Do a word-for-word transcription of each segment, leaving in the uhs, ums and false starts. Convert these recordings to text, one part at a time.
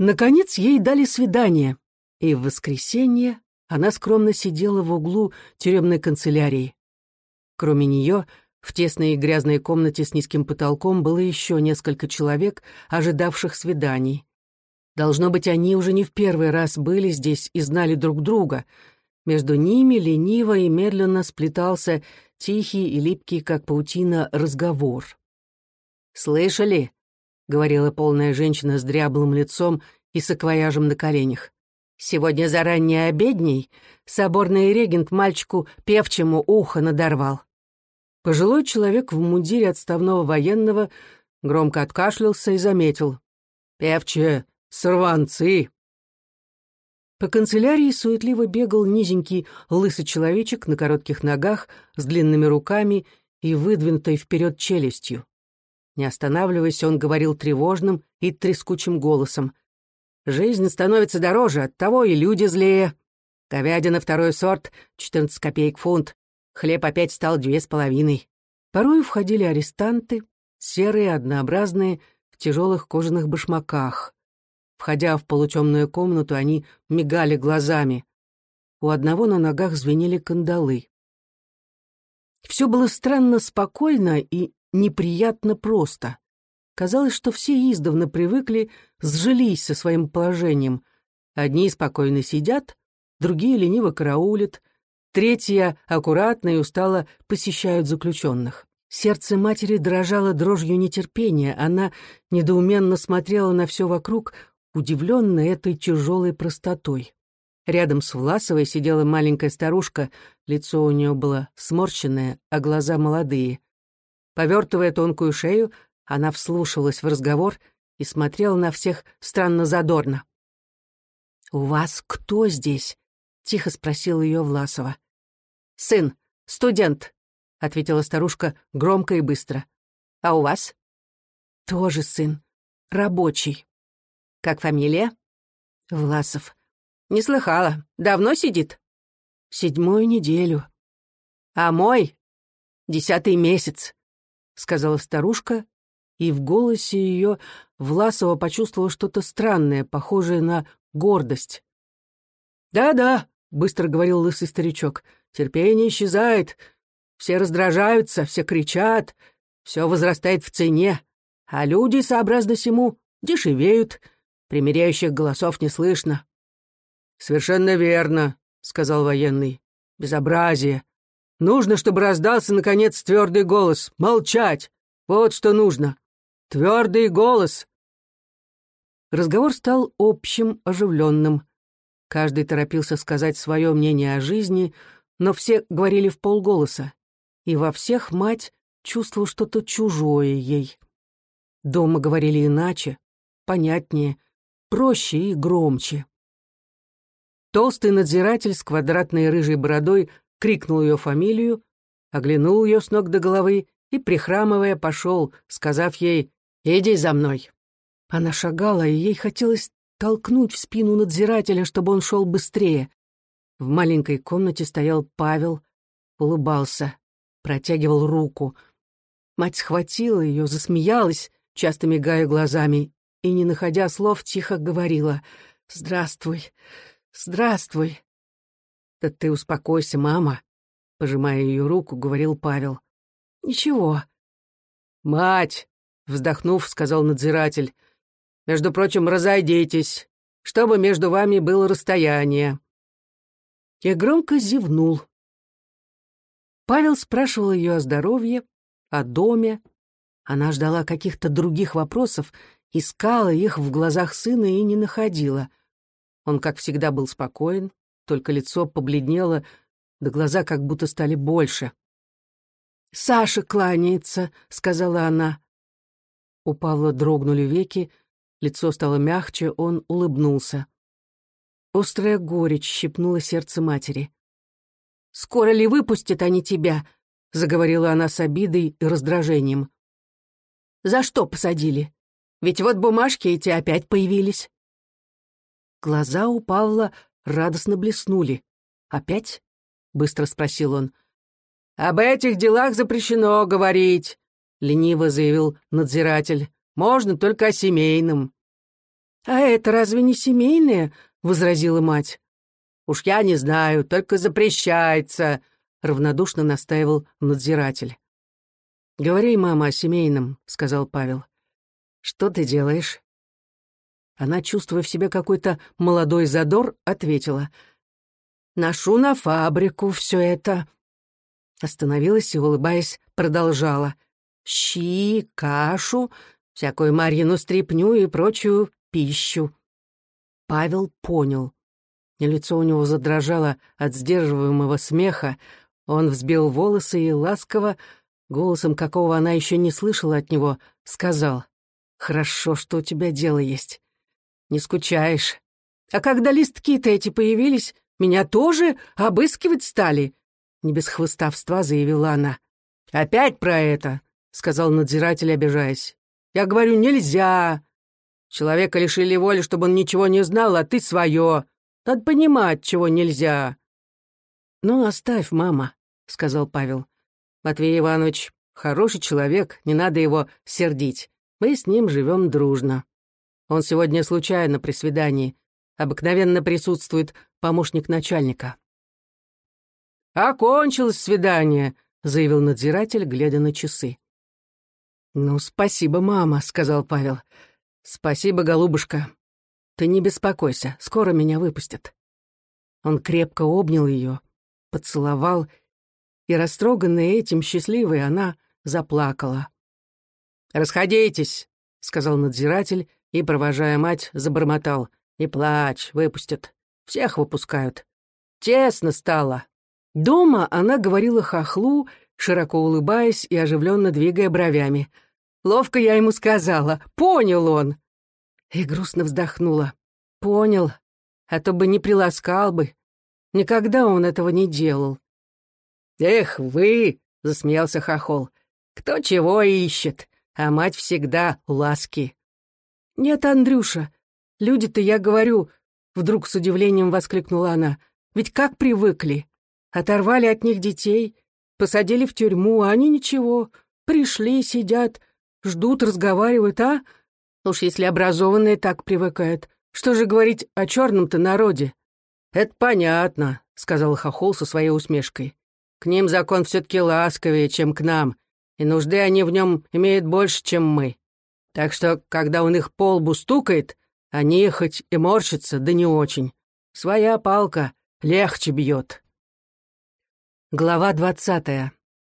Наконец ей дали свидание, и в воскресенье она скромно сидела в углу тюремной канцелярии. Кроме нее, в тесной и грязной комнате с низким потолком было еще несколько человек, ожидавших свиданий. Должно быть, они уже не в первый раз были здесь и знали друг друга. Между ними лениво и медленно сплетался тихий и липкий, как паутина, разговор. «Слышали?» — говорила полная женщина с дряблым лицом и саквояжем на коленях. «Сегодня за ранней обедней соборный регент мальчику певчему ухо надорвал». Пожилой человек в мундире отставного военного громко откашлялся и заметил: «Певчие сорванцы!» По канцелярии суетливо бегал низенький лысый человечек на коротких ногах с длинными руками и выдвинутой вперед челюстью. Не останавливаясь, он говорил тревожным и трескучим голосом: «Жизнь становится дороже, оттого и люди злее. Говядина второй сорт, четырнадцать копеек фунт. Хлеб опять стал две с половиной». Порой входили арестанты, серые, однообразные, в тяжелых кожаных башмаках. Входя в полутемную комнату, они мигали глазами. У одного на ногах звенели кандалы. Все было странно спокойно и неприятно просто. Казалось, что все издавна привыкли, сжились со своим положением. Одни спокойно сидят, другие лениво караулят, третьи аккуратно и устало посещают заключенных. Сердце матери дрожало дрожью нетерпения, она недоуменно смотрела на все вокруг, удивленная этой тяжелой простотой. Рядом с Власовой сидела маленькая старушка, лицо у нее было сморщенное, а глаза молодые. Повертывая тонкую шею, она вслушивалась в разговор и смотрела на всех странно задорно. «У вас кто здесь?» — тихо спросила ее Власова. «Сын, студент», — ответила старушка громко и быстро. «А у вас?» «Тоже сын, рабочий». «Как фамилия?» «Власов». «Не слыхала. Давно сидит?» «Седьмую неделю». «А мой? Десятый месяц», — сказала старушка, и в голосе ее Власова почувствовала что-то странное, похожее на гордость. «Да-да», — быстро говорил лысый старичок, — «терпение исчезает, все раздражаются, все кричат, все возрастает в цене, а люди, сообразно сему, дешевеют, примиряющих голосов не слышно». «Совершенно верно», — сказал военный. «Безобразие. Нужно, чтобы раздался, наконец, твердый голос. Молчать! Вот что нужно. Твердый голос!» Разговор стал общим, оживленным. Каждый торопился сказать свое мнение о жизни, но все говорили вполголоса, и во всех мать чувствовала что-то чужое ей. Дома говорили иначе, понятнее, проще и громче. Толстый надзиратель с квадратной рыжей бородой крикнул ее фамилию, оглянул ее с ног до головы и, прихрамывая, пошел, сказав ей: «Иди за мной». Она шагала, и ей хотелось толкнуть в спину надзирателя, чтобы он шел быстрее. В маленькой комнате стоял Павел, улыбался, протягивал руку. Мать схватила ее, засмеялась, часто мигая глазами, и, не находя слов, тихо говорила: «Здравствуй, здравствуй». «Да ты успокойся, мама», — пожимая ее руку, говорил Павел. «Ничего». «Мать», — вздохнув, сказал надзиратель, — «между прочим, разойдитесь, чтобы между вами было расстояние». И громко зевнул. Павел спрашивал ее о здоровье, о доме. Она ждала каких-то других вопросов, искала их в глазах сына и не находила. Он, как всегда, был спокоен, только лицо побледнело, да глаза как будто стали больше. «Саша кланяется», — сказала она. У Павла дрогнули веки, лицо стало мягче, он улыбнулся. Острая горечь щипнула сердце матери. «Скоро ли выпустят они тебя?» — заговорила она с обидой и раздражением. «За что посадили? Ведь вот бумажки эти опять появились». Глаза у Павла радостно блеснули. «Опять?» — быстро спросил он. «Об этих делах запрещено говорить», — лениво заявил надзиратель. «Можно только о семейном». «А это разве не семейное?» — возразила мать. «Уж я не знаю, только запрещается», — равнодушно настаивал надзиратель. «Говори, мама, о семейном», — сказал Павел. «Что ты делаешь?» Она, чувствуя в себе какой-то молодой задор, ответила. «Ношу на фабрику все это». Остановилась и, улыбаясь, продолжала. «Щи, кашу, всякую Марьину стряпню и прочую пищу». Павел понял. И лицо у него задрожало от сдерживаемого смеха. Он взбил волосы и ласково, голосом какого она еще не слышала от него, сказал: «Хорошо, что у тебя дело есть. Не скучаешь. А когда листки-то эти появились, меня тоже обыскивать стали», — не без хвостовства заявила она. «Опять про это», — сказал надзиратель, обижаясь. «Я говорю, нельзя. Человека лишили воли, чтобы он ничего не знал, а ты свое. Надо понимать, чего нельзя». «Ну, оставь, мама», — сказал Павел. «Матвей Иванович хороший человек, не надо его сердить. Мы с ним живем дружно. Он сегодня случайно при свидании. Обыкновенно присутствует помощник начальника». «Окончилось свидание», — заявил надзиратель, глядя на часы. «Ну, спасибо, мама», — сказал Павел. «Спасибо, голубушка. Ты не беспокойся, скоро меня выпустят». Он крепко обнял ее, поцеловал, и, растроганная этим, счастливой, она заплакала. «Расходитесь», — сказал надзиратель, и, провожая мать, забормотал. «Не плачь, выпустят. Всех выпускают. Тесно стало». Дома она говорила хохлу, широко улыбаясь и оживленно двигая бровями. «Ловко я ему сказала. Понял он». И грустно вздохнула. «Понял. А то бы не приласкал бы. Никогда он этого не делал». «Эх вы!» — засмеялся хохол. «Кто чего ищет, а мать всегда ласки». «Нет, Андрюша, люди-то, я говорю», — вдруг с удивлением воскликнула она, «ведь как привыкли. Оторвали от них детей, посадили в тюрьму, а они ничего. Пришли, сидят, ждут, разговаривают, а? Уж если образованные так привыкают, что же говорить о черном-то народе?» «Это понятно», — сказал хохол со своей усмешкой. «К ним закон все-таки ласковее, чем к нам, и нужды они в нем имеют больше, чем мы. Так что, когда он их по лбу стукает, они хоть и морщатся, да не очень. Своя палка легче бьет». Глава двадцатая.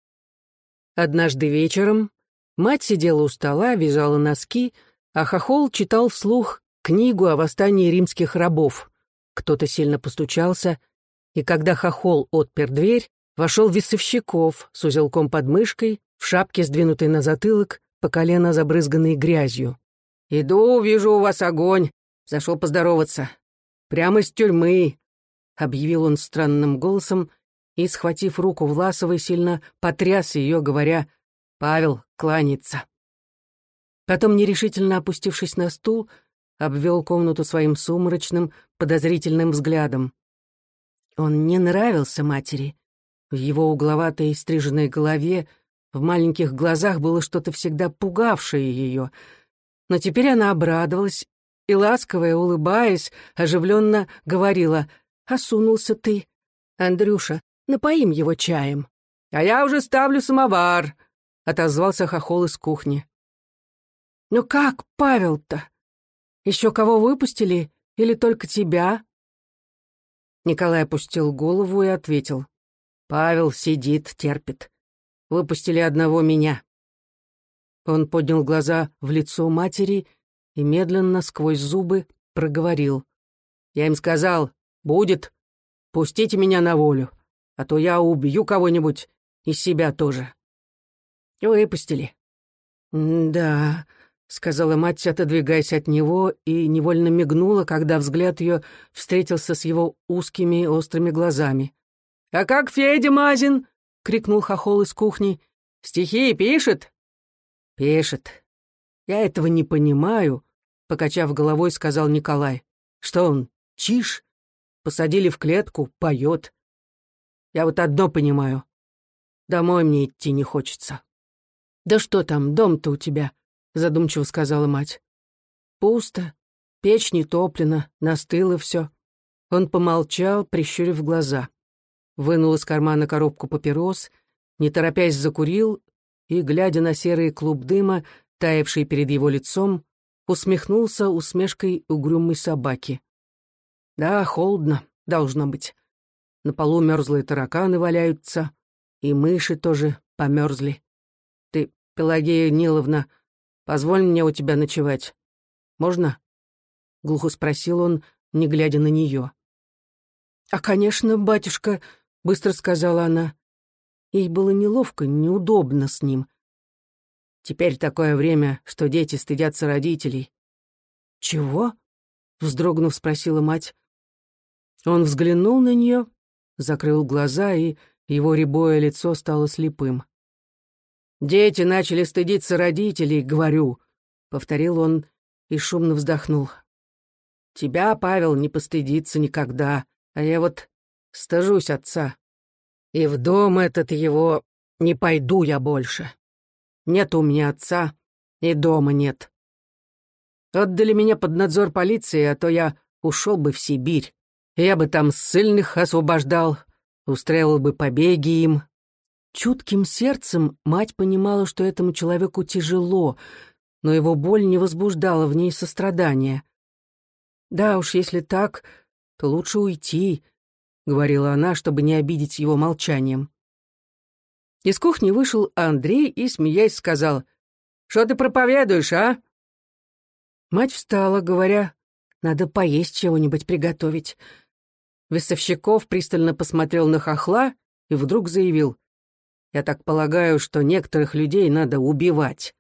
Однажды вечером мать сидела у стола, вязала носки, а хохол читал вслух книгу о восстании римских рабов. Кто-то сильно постучался, и когда хохол отпер дверь, вошел Весовщиков с узелком под мышкой, в шапке, сдвинутой на затылок, по колено забрызганной грязью. «Иду, вижу у вас огонь. Зашел поздороваться. Прямо из тюрьмы», — объявил он странным голосом и, схватив руку Власовой, сильно потряс ее, говоря: «Павел кланяется». Потом, нерешительно опустившись на стул, обвел комнату своим сумрачным, подозрительным взглядом. Он не нравился матери. В его угловатой стриженной голове, в маленьких глазах было что-то всегда пугавшее ее. Но теперь она обрадовалась и, ласковая, улыбаясь, оживленно говорила: «Осунулся ты, Андрюша, напоим его чаем». «А я уже ставлю самовар», — отозвался хохол из кухни. «Ну как, Павел-то? Еще кого выпустили или только тебя?» Николай опустил голову и ответил: «Павел сидит, терпит. Выпустили одного меня». Он поднял глаза в лицо матери и медленно сквозь зубы проговорил: «Я им сказал, будет, пустите меня на волю, а то я убью кого-нибудь и себя тоже». Выпустили. «Да», — сказала мать, отодвигаясь от него, и невольно мигнула, когда взгляд ее встретился с его узкими острыми глазами. «А как Федя Мазин?» — крикнул хохол из кухни. «Стихи пишет?» «Пишет. Я этого не понимаю», — покачав головой, сказал Николай. «Что он, чиж? Посадили в клетку, поет. Я вот одно понимаю. Домой мне идти не хочется». «Да что там, дом-то у тебя?» — задумчиво сказала мать. «Пусто. Печь не топлена, настыло все. Он помолчал, прищурив глаза. Вынул из кармана коробку папирос, не торопясь закурил и, глядя на серый клуб дыма, таявший перед его лицом, усмехнулся усмешкой угрюмой собаки. Да, холодно, должно быть. На полу мерзлые тараканы валяются, и мыши тоже померзли. Ты, Пелагея Ниловна, позволь мне у тебя ночевать. Можно? Глухо спросил он, не глядя на нее. «А, конечно, батюшка», — быстро сказала она. Ей было неловко, неудобно с ним. Теперь такое время, что дети стыдятся родителей. «Чего?» — вздрогнув, спросила мать. Он взглянул на нее, закрыл глаза, и его рябое лицо стало слепым. «Дети начали стыдиться родителей, говорю», — повторил он и шумно вздохнул. «Тебя, Павел, не постыдится никогда, а я вот стыжусь отца. И в дом этот его не пойду я больше. Нет у меня отца, и дома нет. Отдали меня под надзор полиции, а то я ушел бы в Сибирь. Я бы там ссыльных освобождал, устраивал бы побеги им». Чутким сердцем мать понимала, что этому человеку тяжело, но его боль не возбуждала в ней сострадания. «Да уж, если так, то лучше уйти», — говорила она, чтобы не обидеть его молчанием. Из кухни вышел Андрей и, смеясь, сказал: «Что ты проповедуешь, а?» Мать встала, говоря: «Надо поесть чего-нибудь приготовить». Весовщиков пристально посмотрел на хохла и вдруг заявил: «Я так полагаю, что некоторых людей надо убивать».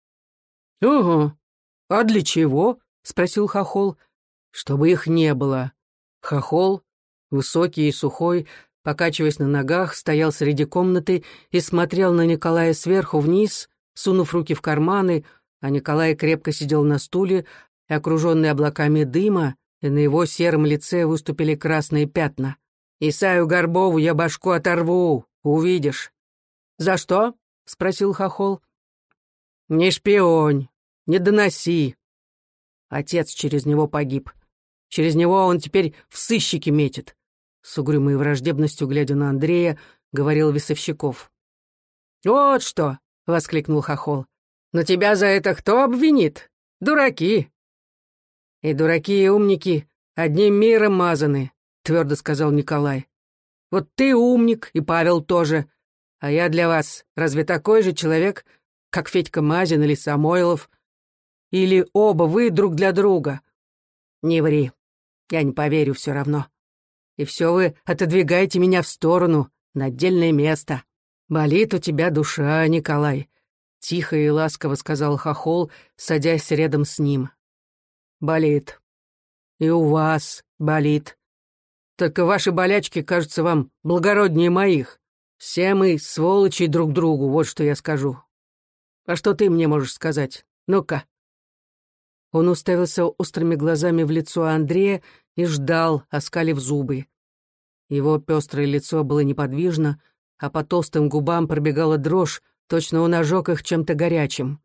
«Угу. А для чего?» — спросил хохол. «Чтобы их не было». Хохол, высокий и сухой, покачиваясь на ногах, стоял среди комнаты и смотрел на Николая сверху вниз, сунув руки в карманы, а Николай крепко сидел на стуле, окруженный облаками дыма, и на его сером лице выступили красные пятна. «Исаю Горбову я башку оторву, увидишь». «За что?» — спросил хохол. «Не шпионь, не доноси». Отец через него погиб. Через него он теперь в сыщики метит. С угрюмой враждебностью, глядя на Андрея, говорил Весовщиков. «Вот что!» — воскликнул хохол. «Но тебя за это кто обвинит? Дураки!» «И дураки, и умники одним миром мазаны», — твердо сказал Николай. «Вот ты умник, и Павел тоже. А я для вас разве такой же человек, как Федька Мазин или Самойлов? Или оба вы друг для друга? Не ври, я не поверю все равно. И все вы отодвигаете меня в сторону, на отдельное место. Болит у тебя душа, Николай», — тихо и ласково сказал хохол, садясь рядом с ним. «Болит. И у вас болит. Только ваши болячки кажутся вам благороднее моих. Все мы сволочи друг другу, вот что я скажу. А что ты мне можешь сказать? Ну-ка». Он уставился острыми глазами в лицо Андрея и ждал, оскалив зубы. Его пестрое лицо было неподвижно, а по толстым губам пробегала дрожь, точно он ожег их чем-то горячим.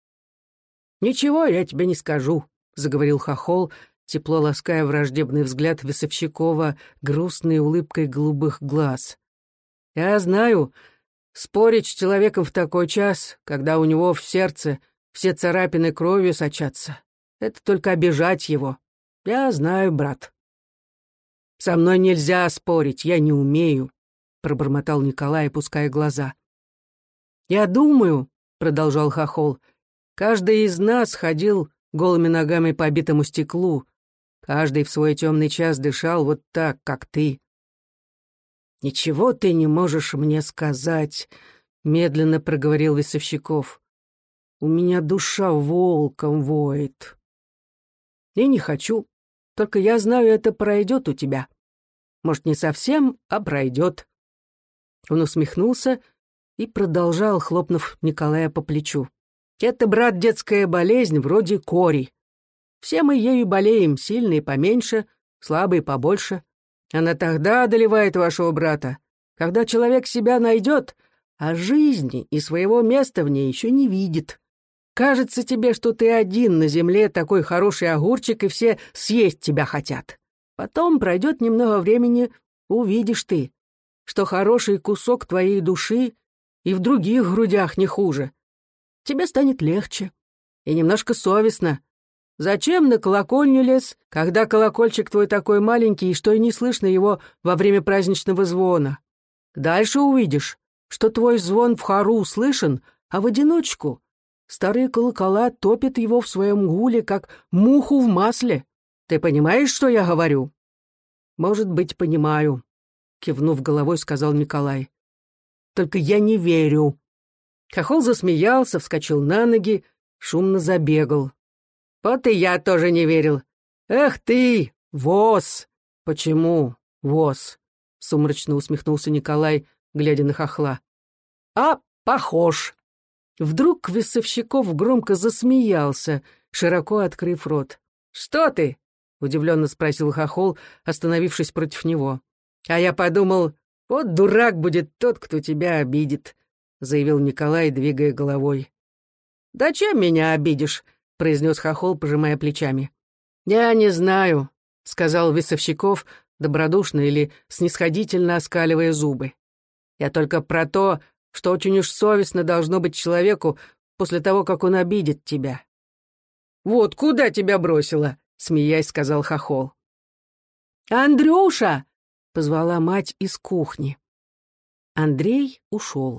«Ничего я тебе не скажу», — заговорил хохол, тепло лаская враждебный взгляд Весовщикова грустной улыбкой голубых глаз. «Я знаю, спорить с человеком в такой час, когда у него в сердце все царапины кровью сочатся, это только обижать его. Я знаю, брат». «Со мной нельзя спорить, я не умею», — пробормотал Николай, опуская глаза. «Я думаю», — продолжал хохол, — «каждый из нас ходил голыми ногами по битому стеклу, каждый в свой темный час дышал вот так, как ты». «Ничего ты не можешь мне сказать», — медленно проговорил Весовщиков. «У меня душа волком воет». «И не хочу. Только я знаю, это пройдет у тебя. Может, не совсем, а пройдет». Он усмехнулся и продолжал, хлопнув Николая по плечу. «Это, брат, детская болезнь вроде кори. Все мы ею болеем, сильные поменьше, слабые побольше. Она тогда одолевает вашего брата, когда человек себя найдет, а жизни и своего места в ней еще не видит. Кажется тебе, что ты один на земле, такой хороший огурчик, и все съесть тебя хотят. Потом пройдет немного времени, увидишь ты, что хороший кусок твоей души и в других грудях не хуже. Тебе станет легче и немножко совестно. Зачем на колокольню лез, когда колокольчик твой такой маленький, что и не слышно его во время праздничного звона? Дальше увидишь, что твой звон в хору слышен, а в одиночку старые колокола топят его в своем гуле, как муху в масле. Ты понимаешь, что я говорю?» «Может быть, понимаю», — кивнув головой, сказал Николай. «Только я не верю». Хохол засмеялся, вскочил на ноги, шумно забегал. «Вот и я тоже не верил. Эх ты, воз!» «Почему воз?» — сумрачно усмехнулся Николай, глядя на хохла. «А похож». Вдруг Весовщиков громко засмеялся, широко открыв рот. «Что ты?» — удивленно спросил хохол, остановившись против него. «А я подумал, вот дурак будет тот, кто тебя обидит», — заявил Николай, двигая головой. «Да чем меня обидишь?» — произнес хохол, пожимая плечами. «Я не знаю», — сказал Весовщиков, добродушно или снисходительно оскаливая зубы. «Я только про то, что очень уж совестно должно быть человеку после того, как он обидит тебя». «Вот куда тебя бросило?» — смеясь, сказал хохол. «Андрюша!» — позвала мать из кухни. Андрей ушел.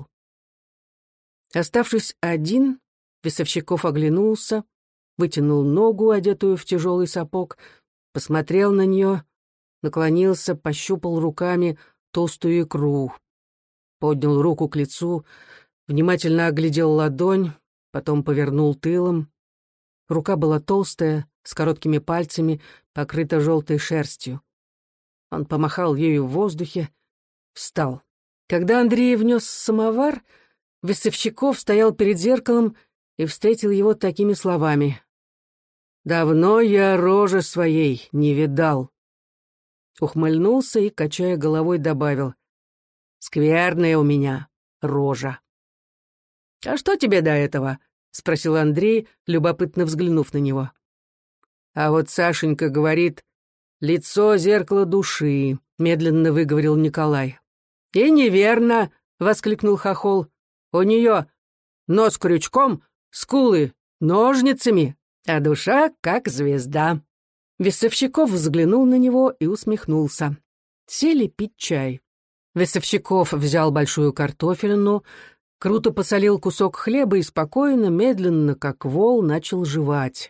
Оставшись один, Весовщиков оглянулся, вытянул ногу, одетую в тяжелый сапог, посмотрел на нее, наклонился, пощупал руками толстую икру, поднял руку к лицу, внимательно оглядел ладонь, потом повернул тылом. Рука была толстая, с короткими пальцами, покрыта желтой шерстью. Он помахал ею в воздухе, встал. Когда Андрей внес самовар, Весовщиков стоял перед зеркалом и встретил его такими словами. «Давно я рожи своей не видал». Ухмыльнулся и, качая головой, добавил. «Скверная у меня рожа». «А что тебе до этого?» — спросил Андрей, любопытно взглянув на него. «А вот Сашенька говорит, лицо — зеркало души», — медленно выговорил Николай. «И неверно», — воскликнул хохол. «У нее нос крючком, скулы ножницами, а душа как звезда». Весовщиков взглянул на него и усмехнулся. Сели пить чай. Весовщиков взял большую картофелину, круто посолил кусок хлеба и спокойно, медленно, как вол, начал жевать.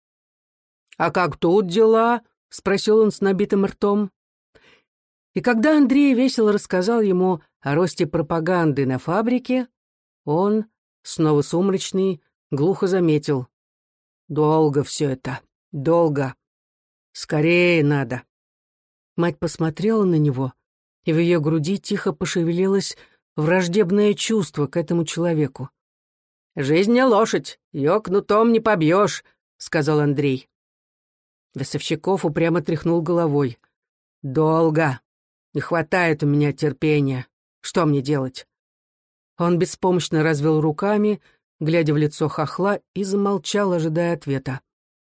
«А как тут дела?» — спросил он с набитым ртом. И когда Андрей весело рассказал ему о росте пропаганды на фабрике, он, снова сумрачный, глухо заметил. «Долго все это, долго. Скорее надо». Мать посмотрела на него, и в ее груди тихо пошевелилось враждебное чувство к этому человеку. «Жизнь не лошадь, ее кнутом не побьешь», — сказал Андрей. Весовщиков упрямо тряхнул головой. «Долго. Не хватает у меня терпения. Что мне делать?» Он беспомощно развел руками, глядя в лицо хохла, и замолчал, ожидая ответа.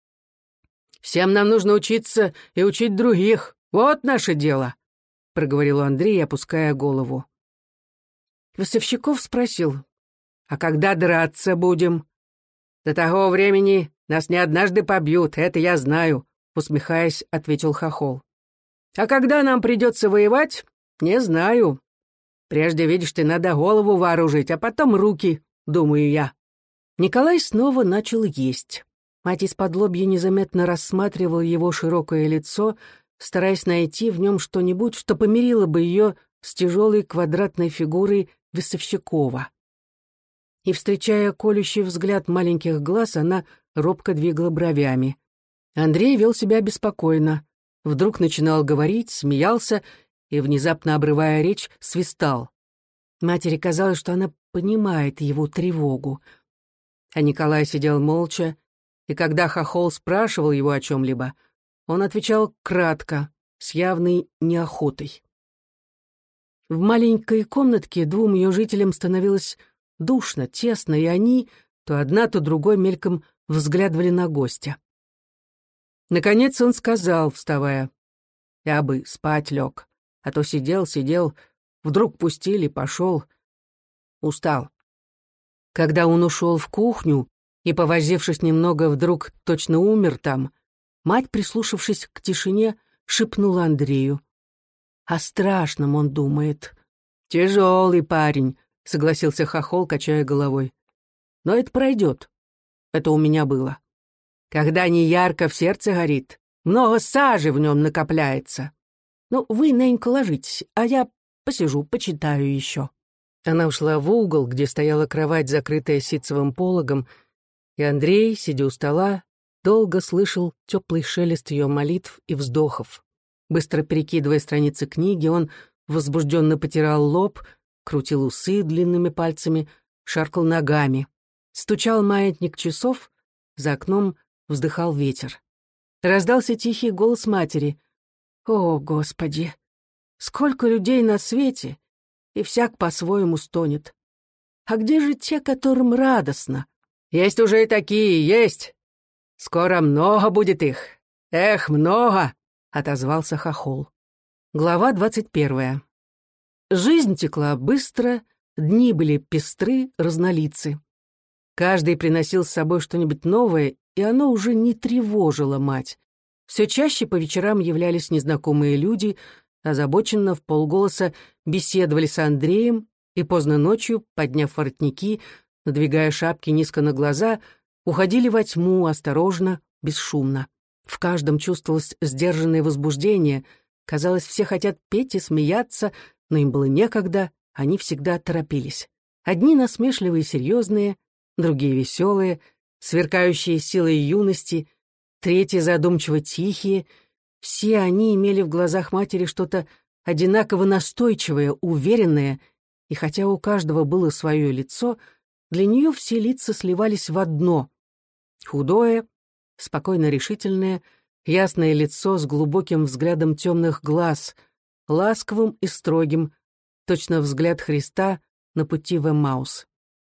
«Всем нам нужно учиться и учить других. Вот наше дело», — проговорил Андрей, опуская голову. Весовщиков спросил, «А когда драться будем?» «До того времени нас не однажды побьют, это я знаю», — усмехаясь, ответил хохол. «А когда нам придется воевать, не знаю. Прежде, видишь ты, надо голову вооружить, а потом руки, думаю я». Николай снова начал есть. Мать из-под лобья незаметно рассматривала его широкое лицо, стараясь найти в нем что-нибудь, что помирило бы ее с тяжелой квадратной фигурой Весовщикова. И, встречая колющий взгляд маленьких глаз, она робко двигала бровями. Андрей вел себя беспокойно. Вдруг начинал говорить, смеялся и, внезапно обрывая речь, свистал. Матери казалось, что она понимает его тревогу. А Николай сидел молча, и когда хохол спрашивал его о чем-либо, он отвечал кратко, с явной неохотой. В маленькой комнатке двум ее жителям становилось душно, тесно, и они, то одна, то другой мельком взглядывали на гостя. Наконец он сказал, вставая: «Я бы спать лег, а то сидел, сидел, вдруг пустили, пошел. Устал». Когда он ушел в кухню и, повозившись немного, вдруг точно умер там, мать, прислушавшись к тишине, шепнула Андрею: «О страшном он думает». «Тяжелый парень», — согласился Хохол, качая головой. «Но это пройдет. Это у меня было. Когда не ярко в сердце горит, много сажи в нем накопляется. Ну, вы, ненька, ложитесь, а я посижу, почитаю еще». Она ушла в угол, где стояла кровать, закрытая ситцевым пологом, и Андрей, сидя у стола, долго слышал теплый шелест ее молитв и вздохов. Быстро перекидывая страницы книги, он возбужденно потирал лоб, крутил усы длинными пальцами, шаркал ногами. Стучал маятник часов, за окном вздыхал ветер. Раздался тихий голос матери. «О, Господи! Сколько людей на свете, и всяк по-своему стонет. А где же те, которым радостно?» «Есть уже и такие, есть! Скоро много будет их! Эх, много!» — отозвался Хохол. Глава двадцать первая. Жизнь текла быстро, дни были пестры, разнолицы. Каждый приносил с собой что-нибудь новое, и оно уже не тревожило мать. Все чаще по вечерам являлись незнакомые люди, озабоченно вполголоса беседовали с Андреем и поздно ночью, подняв воротники, надвигая шапки низко на глаза, уходили во тьму осторожно, бесшумно. В каждом чувствовалось сдержанное возбуждение. Казалось, все хотят петь и смеяться, но им было некогда, они всегда торопились. Одни насмешливые и серьезные, другие веселые, сверкающие силой юности, третьи задумчиво тихие. Все они имели в глазах матери что-то одинаково настойчивое, уверенное, и хотя у каждого было свое лицо, для нее все лица сливались в одно. Худое, спокойно решительное, ясное лицо с глубоким взглядом темных глаз, ласковым и строгим, точно взгляд Христа на пути в Эммаус.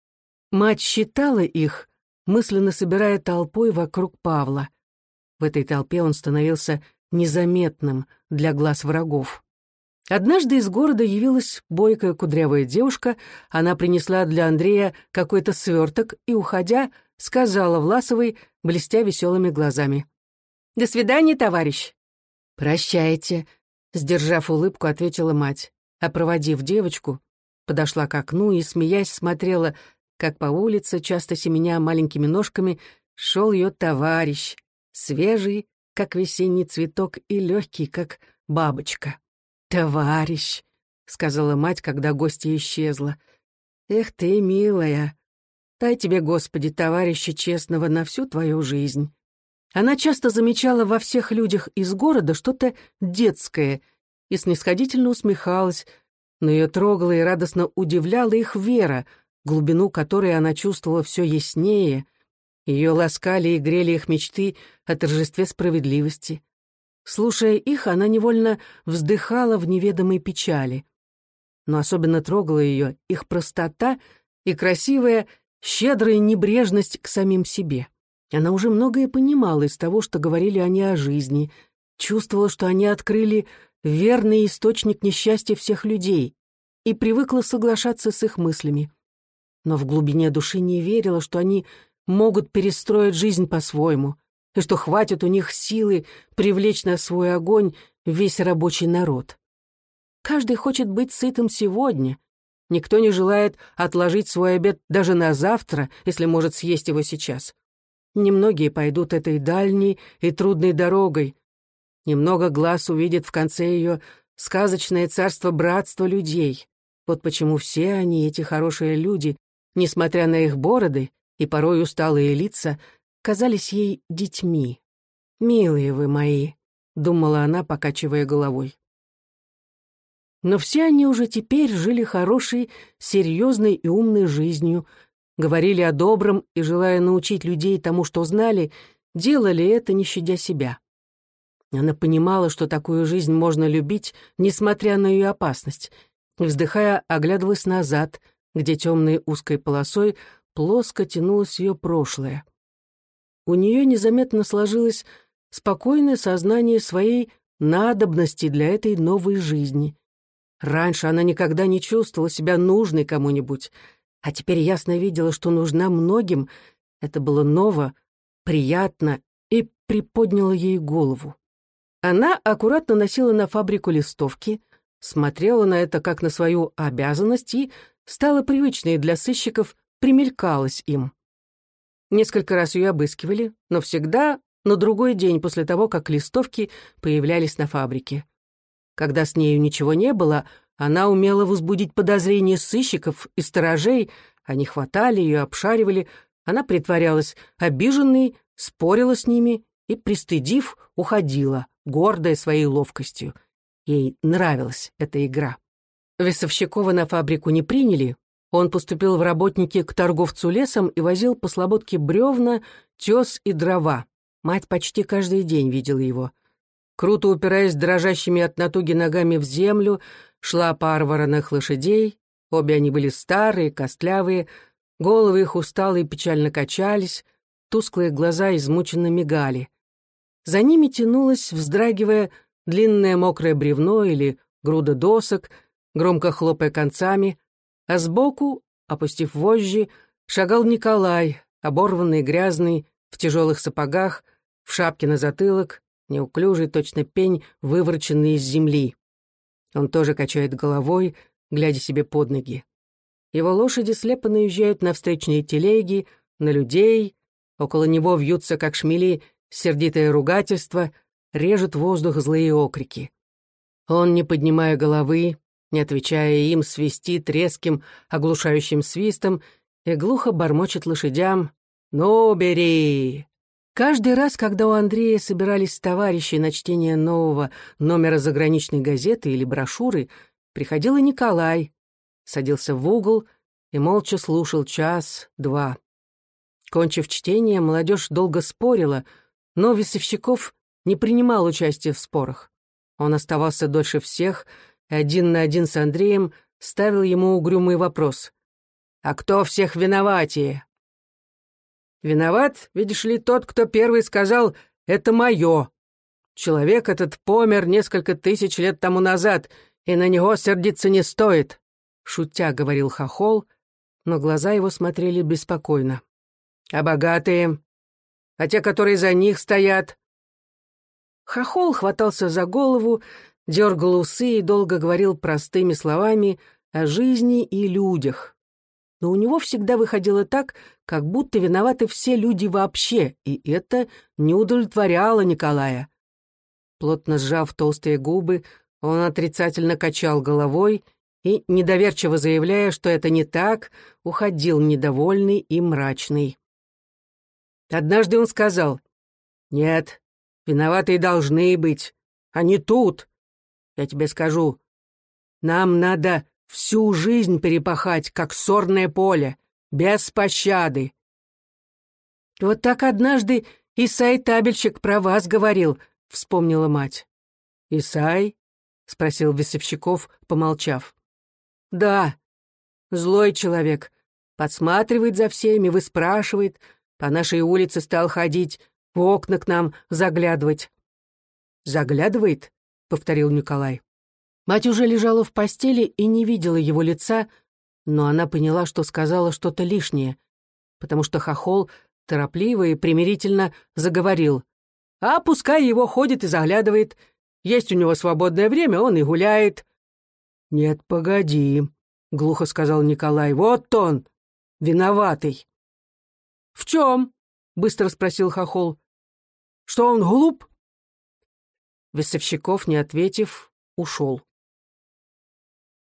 Мать считала их, мысленно собирая толпой вокруг Павла. В этой толпе он становился незаметным для глаз врагов. Однажды из города явилась бойкая кудрявая девушка, она принесла для Андрея какой-то сверток и, уходя, сказала Власовой, блестя веселыми глазами: «До свидания, товарищ». «Прощайте», — сдержав улыбку, ответила мать, а, проводив девочку, подошла к окну и, смеясь, смотрела, как по улице, часто семеня маленькими ножками, шел ее товарищ, свежий, как весенний цветок, и легкий, как бабочка. «Товарищ», — сказала мать, когда гостья исчезла. «Эх ты, милая, дай тебе, Господи, товарища честного на всю твою жизнь». Она часто замечала во всех людях из города что-то детское и снисходительно усмехалась, но ее трогала и радостно удивляла их вера, глубину которой она чувствовала все яснее. Ее ласкали и грели их мечты о торжестве справедливости. Слушая их, она невольно вздыхала в неведомой печали. Но особенно трогала ее их простота и красивая, щедрая небрежность к самим себе. Она уже многое понимала из того, что говорили они о жизни, чувствовала, что они открыли верный источник несчастья всех людей, и привыкла соглашаться с их мыслями. Но в глубине души не верила, что они могут перестроить жизнь по-своему, и что хватит у них силы привлечь на свой огонь весь рабочий народ. Каждый хочет быть сытым сегодня. Никто не желает отложить свой обед даже на завтра, если может съесть его сейчас. Немногие пойдут этой дальней и трудной дорогой. Немного глаз увидит в конце ее сказочное царство братства людей. Вот почему все они, эти хорошие люди, несмотря на их бороды и порой усталые лица, казались ей детьми. «Милые вы мои», — думала она, покачивая головой. Но все они уже теперь жили хорошей, серьезной и умной жизнью, говорили о добром и, желая научить людей тому, что знали, делали это, не щадя себя. Она понимала, что такую жизнь можно любить, несмотря на ее опасность, и, вздыхая, оглядывалась назад, где темной узкой полосой плоско тянулось ее прошлое. У нее незаметно сложилось спокойное сознание своей надобности для этой новой жизни. Раньше она никогда не чувствовала себя нужной кому-нибудь, а теперь ясно видела, что нужна многим. Это было ново, приятно и приподняло ей голову. Она аккуратно носила на фабрику листовки, смотрела на это как на свою обязанность и стала привычной для сыщиков, примелькалась им. Несколько раз ее обыскивали, но всегда на другой день после того, как листовки появлялись на фабрике. Когда с нею ничего не было, она умела возбудить подозрения сыщиков и сторожей, они хватали ее, обшаривали, она притворялась обиженной, спорила с ними и, пристыдив, уходила, гордая своей ловкостью. Ей нравилась эта игра. Весовщикова на фабрику не приняли, он поступил в работники к торговцу лесом и возил по слободке бревна, тес и дрова. Мать почти каждый день видела его. Круто упираясь дрожащими от натуги ногами в землю, шла пара вороных лошадей, обе они были старые, костлявые, головы их устало и печально качались, тусклые глаза измученно мигали. За ними тянулось, вздрагивая, длинное мокрое бревно или груда досок, громко хлопая концами, а сбоку, опустив вожжи, шагал Николай, оборванный, грязный, в тяжелых сапогах, в шапке на затылок, неуклюжий, точно пень, вывороченный из земли. Он тоже качает головой, глядя себе под ноги. Его лошади слепо наезжают на встречные телеги, на людей, около него вьются, как шмели, сердитое ругательство, режут воздух злые окрики. Он, не поднимая головы, не отвечая им, свистит резким, оглушающим свистом и глухо бормочет лошадям: «Ну, бери!». Каждый раз, когда у Андрея собирались товарищи на чтение нового номера заграничной газеты или брошюры, приходил и Николай, садился в угол и молча слушал час-два. Кончив чтение, молодежь долго спорила, но Весовщиков не принимал участия в спорах. Он оставался дольше всех, и один на один с Андреем ставил ему угрюмый вопрос: «А кто всех виноватее?» «Виноват, видишь ли, тот, кто первый сказал: это мое. Человек этот помер несколько тысяч лет тому назад, и на него сердиться не стоит», — шутя говорил Хохол, но глаза его смотрели беспокойно. «А богатые? А те, которые за них стоят?» Хохол хватался за голову, дергал усы и долго говорил простыми словами о жизни и людях. Но у него всегда выходило так, как будто виноваты все люди вообще, и это не удовлетворяло Николая. Плотно сжав толстые губы, он отрицательно качал головой и, недоверчиво заявляя, что это не так, уходил недовольный и мрачный. Однажды он сказал: «Нет, виноватые должны быть, а не тут. Я тебе скажу, нам надо всю жизнь перепахать, как сорное поле, без пощады». «Вот так однажды Исай Табельщик про вас говорил», — вспомнила мать. «Исай?» — спросил Весовщиков, помолчав. «Да, злой человек, подсматривает за всеми, выспрашивает, по нашей улице стал ходить, в окна к нам заглядывать». «Заглядывает?» — повторил Николай. Мать уже лежала в постели и не видела его лица, но она поняла, что сказала что-то лишнее, потому что Хохол торопливо и примирительно заговорил: «А пускай его ходит и заглядывает. Есть у него свободное время, он и гуляет». «Нет, погоди», — глухо сказал Николай, — «вот он, виноватый». «В чем?» — быстро спросил Хохол. «Что он глуп?» Весовщиков, не ответив, ушел.